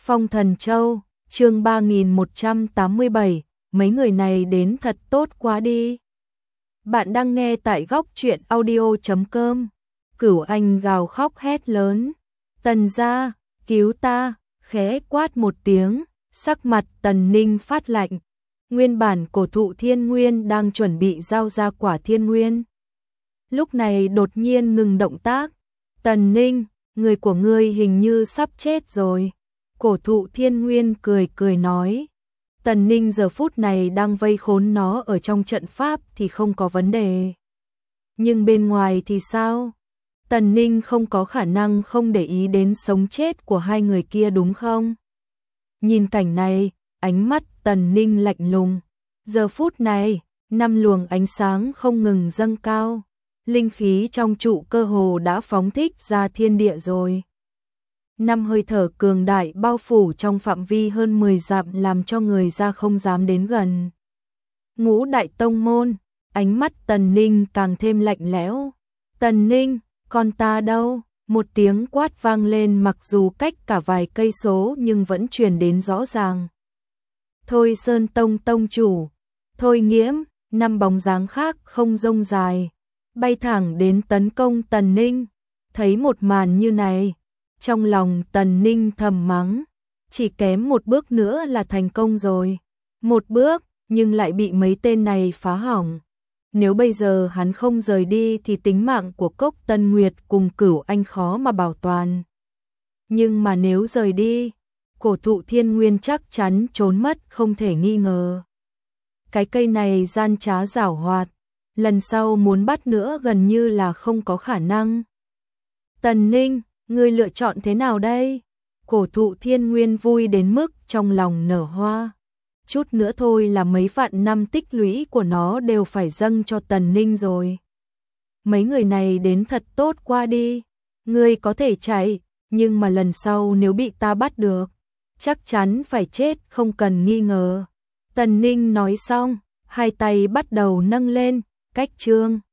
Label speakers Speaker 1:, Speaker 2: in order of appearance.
Speaker 1: Phong Thần Châu, chương 3187, mấy người này đến thật tốt quá đi. Bạn đang nghe tại góc truyện audio.com. Cửu Anh gào khóc hét lớn. Tần gia, cứu ta, khẽ quát một tiếng, sắc mặt Tần Ninh phát lạnh. Nguyên bản cổ thụ thiên nguyên đang chuẩn bị giao ra quả thiên nguyên. Lúc này đột nhiên ngừng động tác. Tần Ninh, người của ngươi hình như sắp chết rồi. Cổ thụ thiên nguyên cười cười nói. Tần Ninh giờ phút này đang vây khốn nó ở trong trận pháp thì không có vấn đề. Nhưng bên ngoài thì sao? Tần Ninh không có khả năng không để ý đến sống chết của hai người kia đúng không? Nhìn cảnh này, ánh mắt Tần Ninh lạnh lùng. Giờ phút này, 5 luồng ánh sáng không ngừng dâng cao. Linh khí trong trụ cơ hồ đã phóng thích ra thiên địa rồi. 5 hơi thở cường đại bao phủ trong phạm vi hơn 10 dặm làm cho người ra không dám đến gần. Ngũ đại tông môn, ánh mắt Tần Ninh càng thêm lạnh lẽo. Tần Ninh, con ta đâu? Một tiếng quát vang lên mặc dù cách cả vài cây số nhưng vẫn truyền đến rõ ràng. Thôi Sơn Tông tông chủ, Thôi Nghiễm, 5 bóng dáng khác không rông dài, bay thẳng đến tấn công Tần Ninh. Thấy một màn như này, trong lòng Tần Ninh thầm mắng, chỉ kém một bước nữa là thành công rồi. Một bước, nhưng lại bị mấy tên này phá hỏng. Nếu bây giờ hắn không rời đi thì tính mạng của Cốc Tân Nguyệt cùng Cửu Anh khó mà bảo toàn. Nhưng mà nếu rời đi, cổ thụ thiên nguyên chắc chắn trốn mất không thể nghi ngờ. Cái cây này gian trá giảo hoạt, lần sau muốn bắt nữa gần như là không có khả năng. Tần Ninh, ngươi lựa chọn thế nào đây? Cổ thụ thiên nguyên vui đến mức trong lòng nở hoa. Chút nữa thôi là mấy vạn năm tích lũy của nó đều phải dâng cho Tần Ninh rồi. Mấy người này đến thật tốt qua đi. Ngươi có thể chạy, nhưng mà lần sau nếu bị ta bắt được, chắc chắn phải chết không cần nghi ngờ. Tần Ninh nói xong, hai tay bắt đầu nâng lên, cách trương.